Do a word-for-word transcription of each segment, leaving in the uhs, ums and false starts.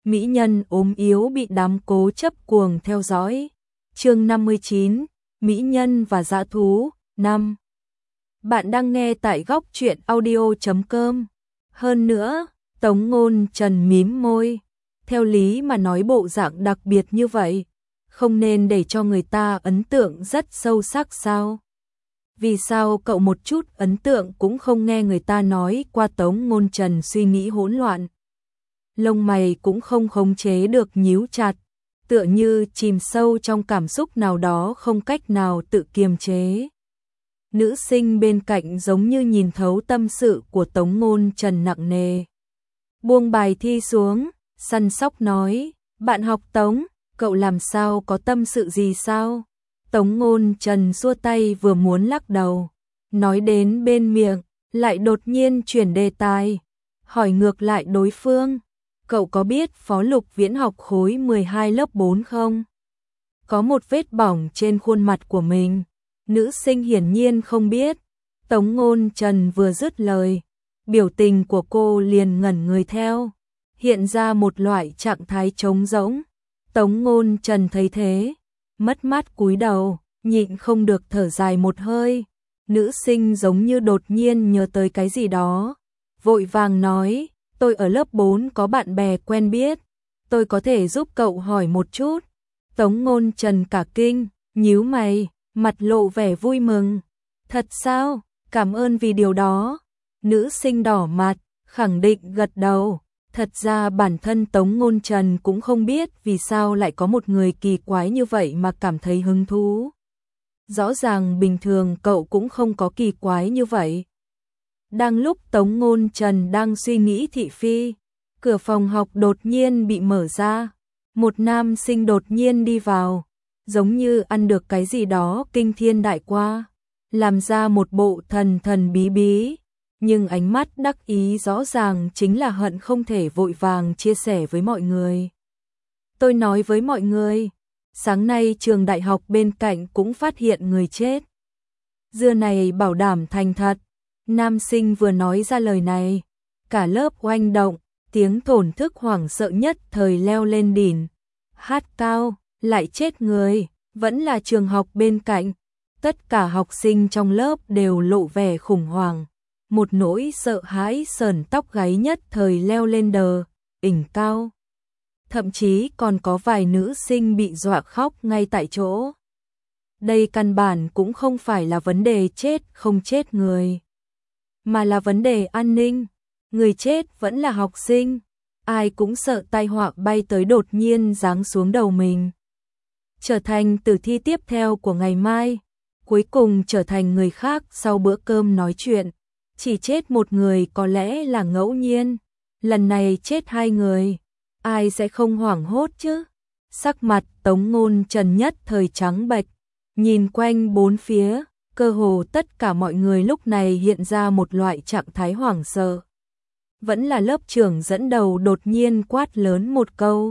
mỹ nhân ốm yếu bị đám cố chấp cuồng theo dõi. Chương năm mươi chín, mỹ nhân và dã thú. Năm. Bạn đang nghe tại góc truyện audio chấm com. Hơn nữa, Tống Ngôn Trần mím môi, theo lý mà nói bộ dạng đặc biệt như vậy, không nên để cho người ta ấn tượng rất sâu sắc sao? Vì sao cậu một chút ấn tượng cũng không nghe người ta nói qua? Tống Ngôn Trần suy nghĩ hỗn loạn, lông mày cũng không khống chế được nhíu chặt, tựa như chìm sâu trong cảm xúc nào đó không cách nào tự kiềm chế. Nữ sinh bên cạnh giống như nhìn thấu tâm sự của Tống Ngôn Trần nặng nề. Buông bài thi xuống, săn sóc nói, bạn học Tống, cậu làm sao, có tâm sự gì sao? Tống Ngôn Trần xua tay vừa muốn lắc đầu, nói đến bên miệng, lại đột nhiên chuyển đề tài, hỏi ngược lại đối phương, cậu có biết Phó Lục Viễn học khối mười hai lớp bốn không? Có một vết bỏng trên khuôn mặt của mình. Nữ sinh hiển nhiên không biết. Tống Ngôn Trần vừa dứt lời, biểu tình của cô liền ngẩn người theo, hiện ra một loại trạng thái trống rỗng. Tống Ngôn Trần thấy thế, mất mát cúi đầu, nhịn không được thở dài một hơi. Nữ sinh giống như đột nhiên nhớ tới cái gì đó, vội vàng nói, tôi ở lớp bốn có bạn bè quen biết, tôi có thể giúp cậu hỏi một chút. Tống Ngôn Trần cả kinh, nhíu mày, mặt lộ vẻ vui mừng. Thật sao? Cảm ơn vì điều đó. Nữ sinh đỏ mặt, khẳng định gật đầu. Thật ra bản thân Tống Ngôn Trần cũng không biết vì sao lại có một người kỳ quái như vậy mà cảm thấy hứng thú. Rõ ràng bình thường cậu cũng không có kỳ quái như vậy. Đang lúc Tống Ngôn Trần đang suy nghĩ thị phi, cửa phòng học đột nhiên bị mở ra. Một nam sinh đột nhiên đi vào, giống như ăn được cái gì đó kinh thiên đại qua, làm ra một bộ thần thần bí bí, nhưng ánh mắt đắc ý rõ ràng chính là hận không thể vội vàng chia sẻ với mọi người. Tôi nói với mọi người, sáng nay trường đại học bên cạnh cũng phát hiện người chết. Dưa này bảo đảm thành thật. Nam sinh vừa nói ra lời này, cả lớp oanh động, tiếng thổn thức hoảng sợ nhất thời leo lên đỉnh. Hát cao, lại chết người, vẫn là trường học bên cạnh. Tất cả học sinh trong lớp đều lộ vẻ khủng hoảng, một nỗi sợ hãi sởn tóc gáy nhất thời leo lên đờ, ỉnh cao. Thậm chí còn có vài nữ sinh bị dọa khóc ngay tại chỗ. Đây căn bản cũng không phải là vấn đề chết không chết người, mà là vấn đề an ninh. Người chết vẫn là học sinh, ai cũng sợ tai họa bay tới đột nhiên giáng xuống đầu mình, trở thành tử thi tiếp theo của ngày mai, cuối cùng trở thành người khác sau bữa cơm nói chuyện. Chỉ chết một người có lẽ là ngẫu nhiên, lần này chết hai người, ai sẽ không hoảng hốt chứ? Sắc mặt Tống Ngôn Trần nhất thời trắng bệch, nhìn quanh bốn phía, cơ hồ tất cả mọi người lúc này hiện ra một loại trạng thái hoảng sợ. Vẫn là lớp trưởng dẫn đầu đột nhiên quát lớn một câu.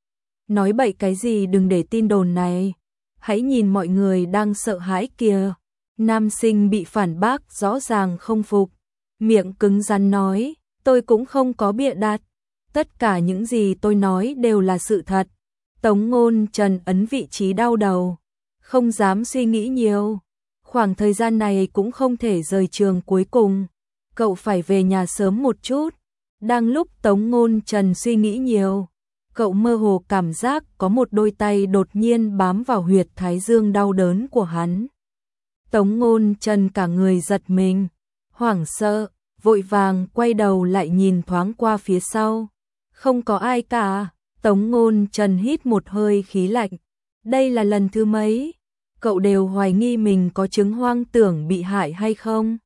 Nói bậy cái gì, đừng để tin đồn này. Hãy nhìn mọi người đang sợ hãi kìa. Nam sinh bị phản bác rõ ràng không phục. Miệng cứng rắn nói, tôi cũng không có bịa đặt. Tất cả những gì tôi nói đều là sự thật. Tống Ngôn Trần ấn vị trí đau đầu, không dám suy nghĩ nhiều. Khoảng thời gian này cũng không thể rời trường, cuối cùng cậu phải về nhà sớm một chút. Đang lúc Tống Ngôn Trần suy nghĩ nhiều, cậu mơ hồ cảm giác có một đôi tay đột nhiên bám vào huyệt thái dương đau đớn của hắn. Tống Ngôn Trần cả người giật mình, hoảng sợ, vội vàng quay đầu lại nhìn thoáng qua phía sau. Không có ai cả. Tống Ngôn Trần hít một hơi khí lạnh. Đây là lần thứ mấy cậu đều hoài nghi mình có chứng hoang tưởng bị hại hay không?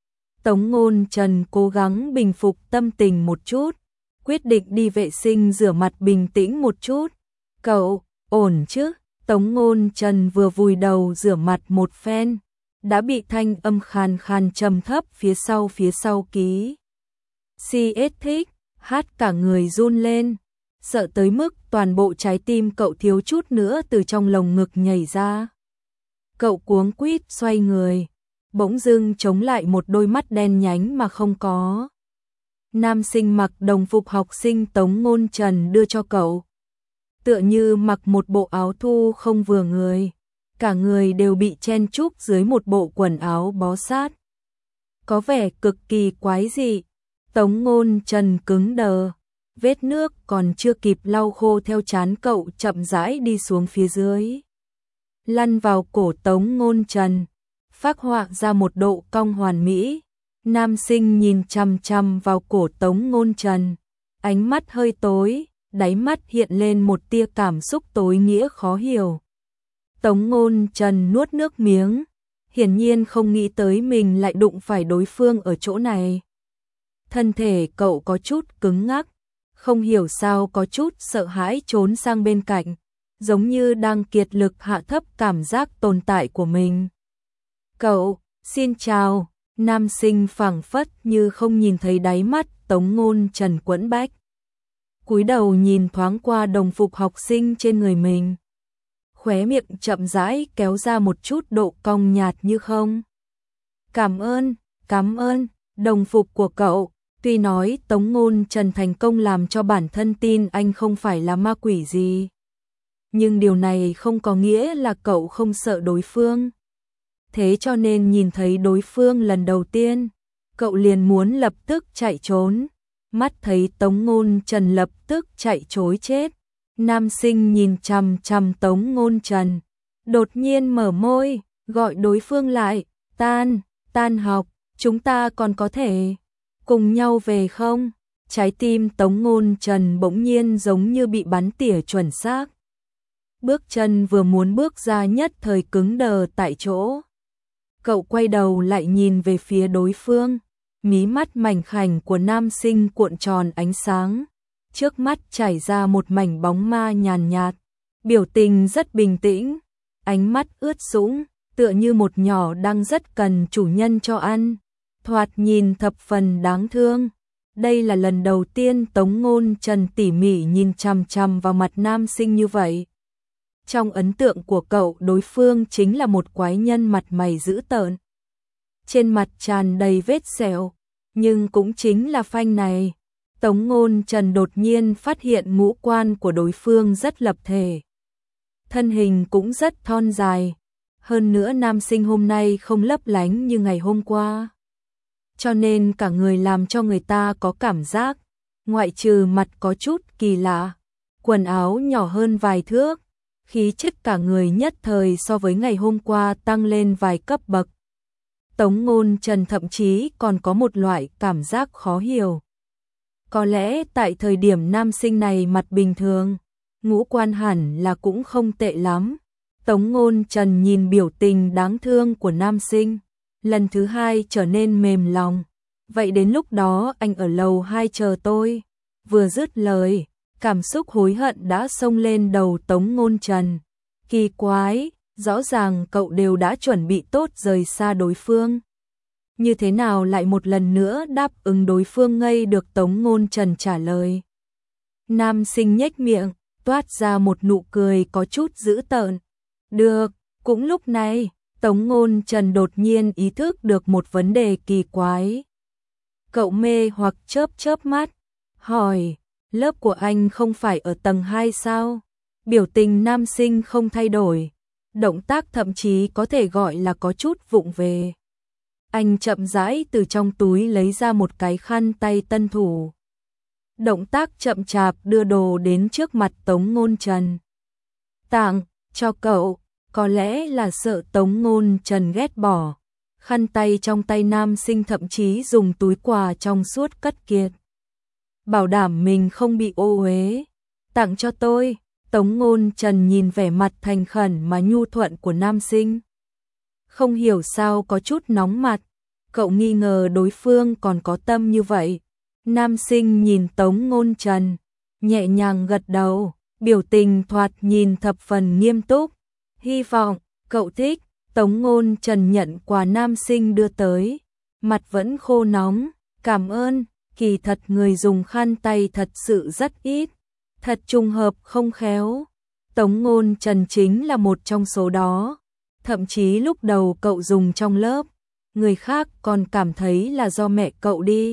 Tống Ngôn Trần cố gắng bình phục tâm tình một chút, quyết định đi vệ sinh rửa mặt bình tĩnh một chút. Cậu, ổn chứ? Tống Ngôn Trần vừa vùi đầu rửa mặt một phen, đã bị thanh âm khàn khàn trầm thấp phía sau phía sau ký. xê ét thích, hát cả người run lên, sợ tới mức toàn bộ trái tim cậu thiếu chút nữa từ trong lồng ngực nhảy ra. Cậu cuống quýt xoay người, bỗng dưng chống lại một đôi mắt đen nhánh mà không có Nam sinh mặc đồng phục học sinh Tống Ngôn Trần đưa cho cậu. Tựa như mặc một bộ áo thu không vừa người, cả người đều bị chen chúc dưới một bộ quần áo bó sát. Có vẻ cực kỳ quái dị. Tống Ngôn Trần cứng đờ, vết nước còn chưa kịp lau khô theo trán cậu chậm rãi đi xuống phía dưới. Lăn vào cổ Tống Ngôn Trần, phác họa ra một độ cong hoàn mỹ. Nam sinh nhìn chằm chằm vào cổ Tống Ngôn Trần, ánh mắt hơi tối, đáy mắt hiện lên một tia cảm xúc tối nghĩa khó hiểu. Tống Ngôn Trần nuốt nước miếng, hiển nhiên không nghĩ tới mình lại đụng phải đối phương ở chỗ này. Thân thể cậu có chút cứng ngắc, không hiểu sao có chút sợ hãi trốn sang bên cạnh, giống như đang kiệt lực hạ thấp cảm giác tồn tại của mình. Cậu, xin chào. Nam sinh phảng phất như không nhìn thấy đáy mắt Tống Ngôn Trần quẫn bách. Cúi đầu nhìn thoáng qua đồng phục học sinh trên người mình. Khóe miệng chậm rãi kéo ra một chút độ cong nhạt như không. Cảm ơn, cảm ơn, đồng phục của cậu. Tuy nói Tống Ngôn Trần thành công làm cho bản thân tin anh không phải là ma quỷ gì, nhưng điều này không có nghĩa là cậu không sợ đối phương. Thế cho nên nhìn thấy đối phương lần đầu tiên, cậu liền muốn lập tức chạy trốn. Mắt thấy Tống Ngôn Trần lập tức chạy trối chết. Nam sinh nhìn chằm chằm Tống Ngôn Trần, đột nhiên mở môi, gọi đối phương lại. Tan, tan học, chúng ta còn có thể cùng nhau về không? Trái tim Tống Ngôn Trần bỗng nhiên giống như bị bắn tỉa chuẩn xác. Bước chân vừa muốn bước ra nhất thời cứng đờ tại chỗ. Cậu quay đầu lại nhìn về phía đối phương, mí mắt mảnh khảnh của nam sinh cuộn tròn ánh sáng, trước mắt chảy ra một mảnh bóng ma nhàn nhạt, biểu tình rất bình tĩnh, ánh mắt ướt sũng, tựa như một nhỏ đang rất cần chủ nhân cho ăn, thoạt nhìn thập phần đáng thương. Đây là lần đầu tiên Tống Ngôn Trần tỉ mỉ nhìn chằm chằm vào mặt nam sinh như vậy. Trong ấn tượng của cậu, đối phương chính là một quái nhân mặt mày dữ tợn, trên mặt tràn đầy vết sẹo, nhưng cũng chính là phanh này, Tống Ngôn Trần đột nhiên phát hiện ngũ quan của đối phương rất lập thể, thân hình cũng rất thon dài, hơn nữa nam sinh hôm nay không lấp lánh như ngày hôm qua, cho nên cả người làm cho người ta có cảm giác, ngoại trừ mặt có chút kỳ lạ, quần áo nhỏ hơn vài thước, khí chất cả người nhất thời so với ngày hôm qua tăng lên vài cấp bậc. Tống Ngôn Trần thậm chí còn có một loại cảm giác khó hiểu. Có lẽ tại thời điểm nam sinh này mặt bình thường, ngũ quan hẳn là cũng không tệ lắm. Tống Ngôn Trần nhìn biểu tình đáng thương của nam sinh, lần thứ hai trở nên mềm lòng. Vậy đến lúc đó anh ở lầu hai chờ tôi. Vừa dứt lời, cảm xúc hối hận đã xông lên đầu Tống Ngôn Trần. Kỳ quái, rõ ràng cậu đều đã chuẩn bị tốt rời xa đối phương. Như thế nào lại một lần nữa đáp ứng đối phương ngây được Tống Ngôn Trần trả lời. Nam sinh nhếch miệng, toát ra một nụ cười có chút dữ tợn. Được, cũng lúc này, Tống Ngôn Trần đột nhiên ý thức được một vấn đề kỳ quái. Cậu mê hoặc chớp chớp mắt, hỏi, lớp của anh không phải ở tầng hai sao? Biểu tình nam sinh không thay đổi, động tác thậm chí có thể gọi là có chút vụng về. Anh chậm rãi từ trong túi lấy ra một cái khăn tay tân thủ. Động tác chậm chạp đưa đồ đến trước mặt Tống Ngôn Trần. Tặng, cho cậu, có lẽ là sợ Tống Ngôn Trần ghét bỏ. Khăn tay trong tay nam sinh thậm chí dùng túi quà trong suốt cất kiệt. Bảo đảm mình không bị ô uế. Tặng cho tôi. Tống Ngôn Trần nhìn vẻ mặt thành khẩn mà nhu thuận của nam sinh. Không hiểu sao có chút nóng mặt. Cậu nghi ngờ đối phương còn có tâm như vậy. Nam sinh nhìn Tống Ngôn Trần, nhẹ nhàng gật đầu, biểu tình thoạt nhìn thập phần nghiêm túc. Hy vọng cậu thích. Tống Ngôn Trần nhận quà nam sinh đưa tới, mặt vẫn khô nóng. Cảm ơn, kỳ thật người dùng khăn tay thật sự rất ít. Thật trùng hợp không khéo. Tống Ngôn Trần chính là một trong số đó. Thậm chí lúc đầu cậu dùng trong lớp, người khác còn cảm thấy là do mẹ cậu đi.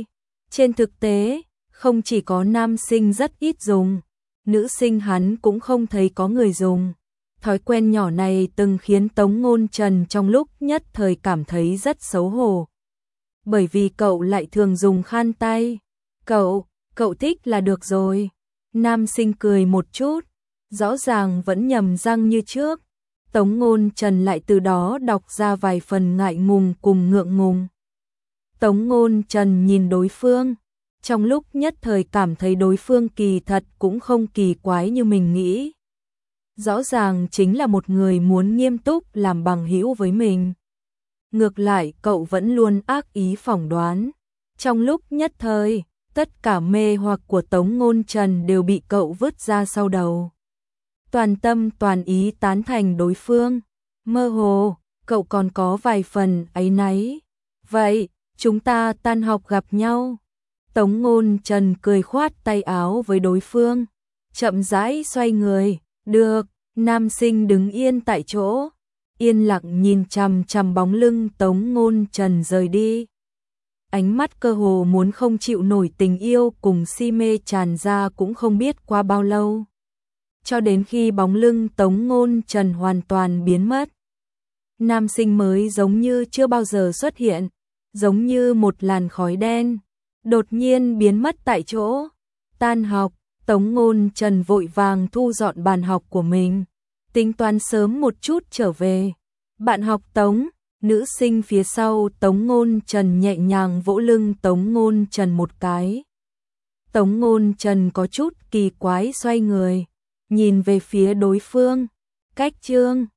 Trên thực tế, không chỉ có nam sinh rất ít dùng, nữ sinh hắn cũng không thấy có người dùng. Thói quen nhỏ này từng khiến Tống Ngôn Trần trong lúc nhất thời cảm thấy rất xấu hổ. Bởi vì cậu lại thường dùng khăn tay. Cậu, cậu thích là được rồi. Nam sinh cười một chút, rõ ràng vẫn nhầm răng như trước. Tống Ngôn Trần lại từ đó đọc ra vài phần ngại ngùng cùng ngượng ngùng. Tống Ngôn Trần nhìn đối phương, trong lúc nhất thời cảm thấy đối phương kỳ thật cũng không kỳ quái như mình nghĩ. Rõ ràng chính là một người muốn nghiêm túc làm bằng hữu với mình. Ngược lại cậu vẫn luôn ác ý phỏng đoán. Trong lúc nhất thời, tất cả mê hoặc của Tống Ngôn Trần đều bị cậu vứt ra sau đầu. Toàn tâm toàn ý tán thành đối phương. Mơ hồ, cậu còn có vài phần áy náy. Vậy, chúng ta tan học gặp nhau. Tống Ngôn Trần cười khoát tay áo với đối phương. Chậm rãi xoay người. Được, nam sinh đứng yên tại chỗ. Yên lặng nhìn chằm chằm bóng lưng Tống Ngôn Trần rời đi. Ánh mắt cơ hồ muốn không chịu nổi tình yêu cùng si mê tràn ra cũng không biết qua bao lâu. Cho đến khi bóng lưng Tống Ngôn Trần hoàn toàn biến mất. Nam sinh mới giống như chưa bao giờ xuất hiện, giống như một làn khói đen, đột nhiên biến mất tại chỗ. Tan học, Tống Ngôn Trần vội vàng thu dọn bàn học của mình, tính toán sớm một chút trở về. Bạn học Tống, nữ sinh phía sau Tống Ngôn Trần nhẹ nhàng vỗ lưng Tống Ngôn Trần một cái. Tống Ngôn Trần có chút kỳ quái xoay người, nhìn về phía đối phương. Cách chương